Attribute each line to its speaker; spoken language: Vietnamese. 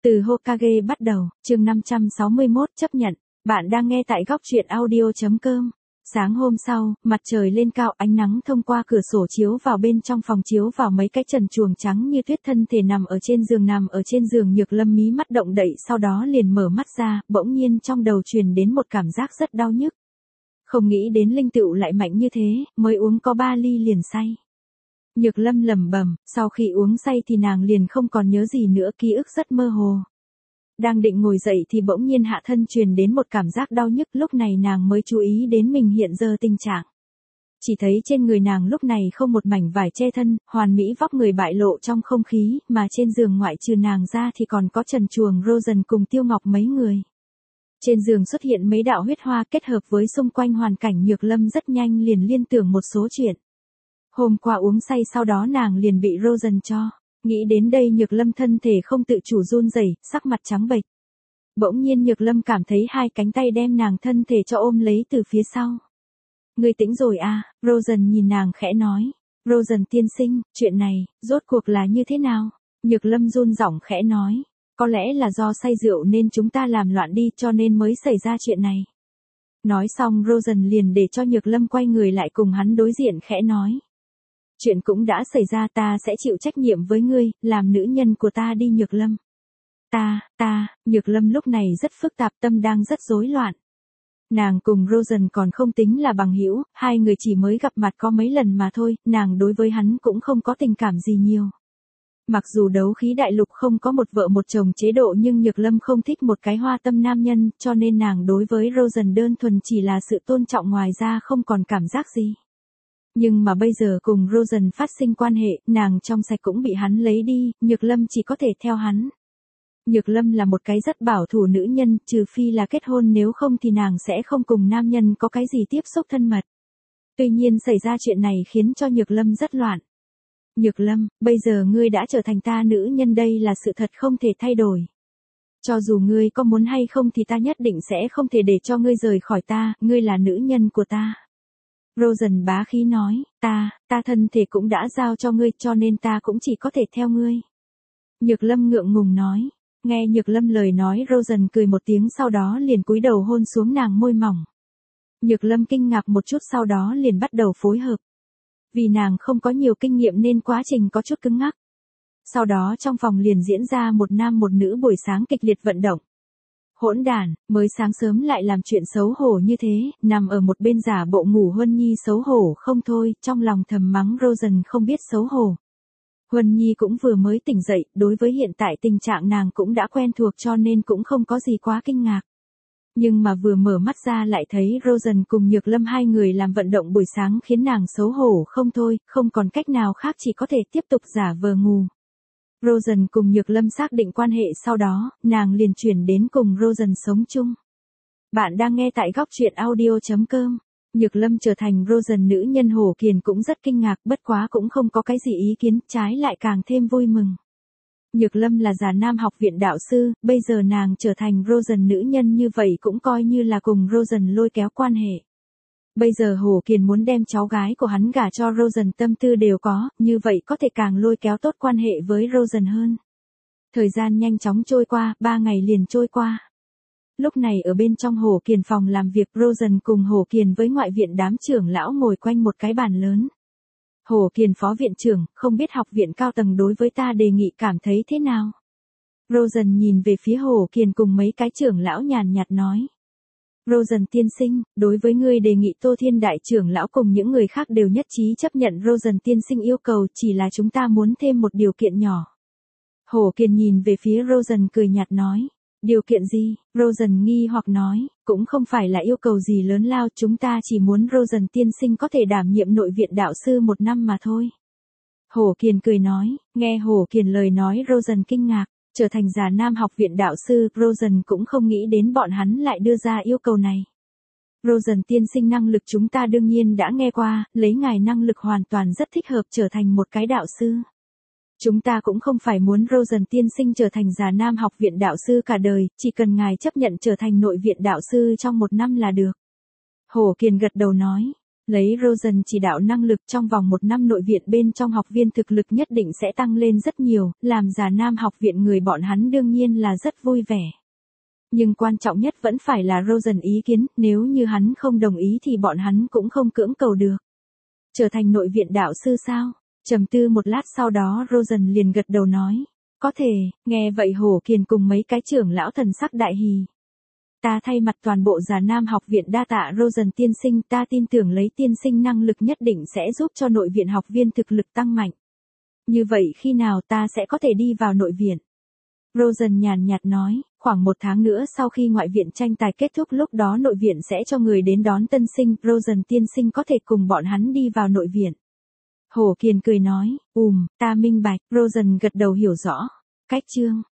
Speaker 1: Từ Hokage bắt đầu, chương 561 chấp nhận. Bạn đang nghe tại góc truyện audio.com. Sáng hôm sau, mặt trời lên cao, ánh nắng thông qua cửa sổ chiếu vào bên trong phòng, chiếu vào mấy cái trần truồng trắng như tuyết, thân thể nằm ở trên giường Nhược Lâm mí mắt động đậy, sau đó liền mở mắt ra, bỗng nhiên trong đầu truyền đến một cảm giác rất đau nhức. Không nghĩ đến linh tựu lại mạnh như thế, mới uống có 3 ly liền say. Nhược Lâm lẩm bẩm, sau khi uống say thì nàng liền không còn nhớ gì nữa, ký ức rất mơ hồ. Đang định ngồi dậy thì bỗng nhiên hạ thân truyền đến một cảm giác đau nhức, lúc này nàng mới chú ý đến mình hiện giờ tình trạng. Chỉ thấy trên người nàng lúc này không một mảnh vải che thân, hoàn mỹ vóc người bại lộ trong không khí, mà trên giường ngoại trừ nàng ra thì còn có Trần Chuồng, Rosen cùng Tiêu Ngọc mấy người. Trên giường xuất hiện mấy đạo huyết hoa kết hợp với xung quanh hoàn cảnh, Nhược Lâm rất nhanh liền liên tưởng một số chuyện. Hôm qua uống say, sau đó nàng liền bị Rosen cho. Nghĩ đến đây Nhược Lâm thân thể không tự chủ run rẩy, sắc mặt trắng bệch. Bỗng nhiên Nhược Lâm cảm thấy hai cánh tay đem nàng thân thể cho ôm lấy từ phía sau. Ngươi tỉnh rồi à? Rosen nhìn nàng khẽ nói. Rosen tiên sinh, chuyện này, rốt cuộc là như thế nào? Nhược Lâm run giọng khẽ nói. Có lẽ là do say rượu nên chúng ta làm loạn đi, cho nên mới xảy ra chuyện này. Nói xong Rosen liền để cho Nhược Lâm quay người lại cùng hắn đối diện, khẽ nói. Chuyện cũng đã xảy ra, ta sẽ chịu trách nhiệm với ngươi, làm nữ nhân của ta đi Nhược Lâm. Nhược Lâm lúc này rất phức tạp, tâm đang rất rối loạn. Nàng cùng Rosen còn không tính là bằng hữu, hai người chỉ mới gặp mặt có mấy lần mà thôi, nàng đối với hắn cũng không có tình cảm gì nhiều. Mặc dù đấu khí đại lục không có một vợ một chồng chế độ, nhưng Nhược Lâm không thích một cái hoa tâm nam nhân, cho nên nàng đối với Rosen đơn thuần chỉ là sự tôn trọng, ngoài ra không còn cảm giác gì. Nhưng mà bây giờ cùng Rosen phát sinh quan hệ, nàng trong sạch cũng bị hắn lấy đi, Nhược Lâm chỉ có thể theo hắn. Nhược Lâm là một cái rất bảo thủ nữ nhân, trừ phi là kết hôn, nếu không thì nàng sẽ không cùng nam nhân có cái gì tiếp xúc thân mật. Tuy nhiên xảy ra chuyện này khiến cho Nhược Lâm rất loạn. Nhược Lâm, bây giờ ngươi đã trở thành ta nữ nhân, đây là sự thật không thể thay đổi. Cho dù ngươi có muốn hay không thì ta nhất định sẽ không thể để cho ngươi rời khỏi ta, ngươi là nữ nhân của ta. Rosen bá khí nói, ta thân thể cũng đã giao cho ngươi, cho nên ta cũng chỉ có thể theo ngươi. Nhược Lâm ngượng ngùng nói. Nghe Nhược Lâm lời nói, Rosen cười một tiếng, sau đó liền cúi đầu hôn xuống nàng môi mỏng. Nhược Lâm kinh ngạc một chút, sau đó liền bắt đầu phối hợp. Vì nàng không có nhiều kinh nghiệm nên quá trình có chút cứng ngắc. Sau đó trong phòng liền diễn ra một nam một nữ buổi sáng kịch liệt vận động. Hỗn đản, mới sáng sớm lại làm chuyện xấu hổ như thế, nằm ở một bên giả bộ ngủ. Huân Nhi xấu hổ không thôi, trong lòng thầm mắng Rosen không biết xấu hổ. Huân Nhi cũng vừa mới tỉnh dậy, đối với hiện tại tình trạng nàng cũng đã quen thuộc, cho nên cũng không có gì quá kinh ngạc. Nhưng mà vừa mở mắt ra lại thấy Rosen cùng Nhược Lâm hai người làm vận động buổi sáng khiến nàng xấu hổ không thôi, không còn cách nào khác, chỉ có thể tiếp tục giả vờ ngủ. Rosen cùng Nhược Lâm xác định quan hệ, sau đó, nàng liền chuyển đến cùng Rosen sống chung. Bạn đang nghe tại góc truyện audio.com. Nhược Lâm trở thành Rosen nữ nhân, Hổ Kiền cũng rất kinh ngạc, bất quá cũng không có cái gì ý kiến, trái lại càng thêm vui mừng. Nhược Lâm là Già Nam học viện đạo sư, bây giờ nàng trở thành Rosen nữ nhân như vậy cũng coi như là cùng Rosen lôi kéo quan hệ. Bây giờ Hổ Kiền muốn đem cháu gái của hắn gả cho Rosen, tâm tư đều có, như vậy có thể càng lôi kéo tốt quan hệ với Rosen hơn. Thời gian nhanh chóng trôi qua, 3 ngày liền trôi qua. Lúc này ở bên trong Hổ Kiền phòng làm việc, Rosen cùng Hổ Kiền với ngoại viện đám trưởng lão ngồi quanh một cái bàn lớn. Hổ Kiền phó viện trưởng, không biết học viện cao tầng đối với ta đề nghị cảm thấy thế nào? Rosen nhìn về phía Hổ Kiền cùng mấy cái trưởng lão nhàn nhạt nói. Rosen tiên sinh, đối với ngươi đề nghị, Tô Thiên đại trưởng lão cùng những người khác đều nhất trí chấp nhận Rosen tiên sinh yêu cầu, chỉ là chúng ta muốn thêm một điều kiện nhỏ. Hổ Kiền nhìn về phía Rosen cười nhạt nói. Điều kiện gì? Rosen nghi hoặc nói, cũng không phải là yêu cầu gì lớn lao, chúng ta chỉ muốn Rosen tiên sinh có thể đảm nhiệm nội viện đạo sư 1 năm mà thôi. Hổ Kiền cười nói, nghe Hổ Kiền lời nói Rosen kinh ngạc, trở thành Già Nam học viện đạo sư, Rosen cũng không nghĩ đến bọn hắn lại đưa ra yêu cầu này. Rosen tiên sinh năng lực chúng ta đương nhiên đã nghe qua, lấy ngài năng lực hoàn toàn rất thích hợp trở thành một cái đạo sư. Chúng ta cũng không phải muốn Rosen tiên sinh trở thành Già Nam học viện đạo sư cả đời, chỉ cần ngài chấp nhận trở thành nội viện đạo sư trong 1 năm là được. Hổ Kiền gật đầu nói, Lấy Rosen chỉ đạo năng lực trong vòng 1 năm nội viện bên trong học viên thực lực nhất định sẽ tăng lên rất nhiều, làm già nam học viện người bọn hắn đương nhiên là rất vui vẻ. Nhưng quan trọng nhất vẫn phải là Rosen ý kiến, nếu như hắn không đồng ý thì bọn hắn cũng không cưỡng cầu được. Trở thành nội viện đạo sư sao? Trầm tư một lát sau đó Rosen liền gật đầu nói. Có thể, nghe vậy Hổ Kiền cùng mấy cái trưởng lão thần sắc đại hỉ. Ta thay mặt toàn bộ già nam học viện đa tạ Rosen tiên sinh, ta tin tưởng lấy tiên sinh năng lực nhất định sẽ giúp cho nội viện học viên thực lực tăng mạnh. Như vậy khi nào ta sẽ có thể đi vào nội viện? Rosen nhàn nhạt nói, khoảng 1 tháng nữa sau khi ngoại viện tranh tài kết thúc lúc đó nội viện sẽ cho người đến đón tân sinh, Rosen tiên sinh có thể cùng bọn hắn đi vào nội viện. Hổ Kiền cười nói, ta minh bạch, Rosen gật đầu hiểu rõ. Cách chương